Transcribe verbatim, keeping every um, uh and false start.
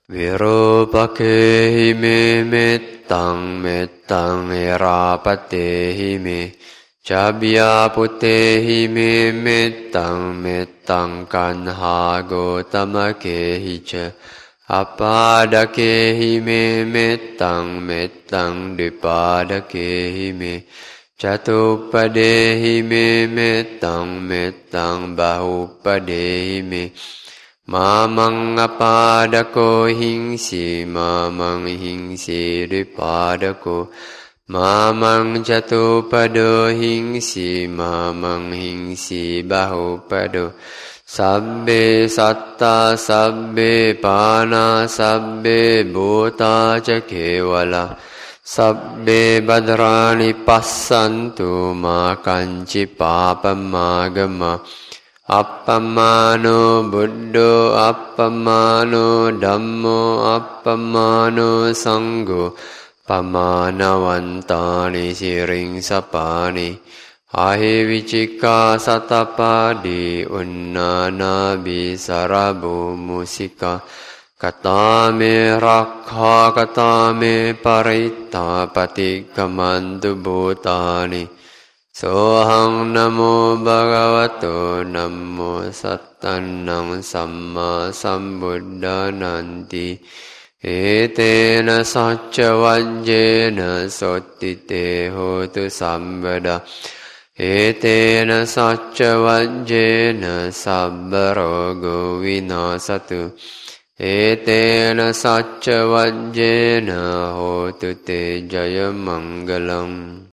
Virupakehi me mettang mettang erapatehi me Cabya putehi me mettang mettang kanha gotamakehi ca Apadakehi me mettang mettang dipadakehi me Catupadehi me mettang mettang bahupadehi me Mamang apadako hingsi, mamang hingsi dipadako, mamang jatupado hingsi, mamang hingsi bahupado, sabbe satta, sabbe pana, sabbe bhuta jakewala, sabbe badrani passantu makanci papamagama, Appamano Buddho, appamano Dhammo, appamano Sangho, pamanawantani siring sapani, ahivicika satapadi, unnana bisarabu musika, katame rakha, katame parita, patikamantu bhutani, Sohang namo bhagavato namo sattannang samma sambuddhananti etena sacca vajjena sottite hotu sambada etena sacca vajjena sabbarogo vinasatu etena sacca vajjena hotu te jaya mangalam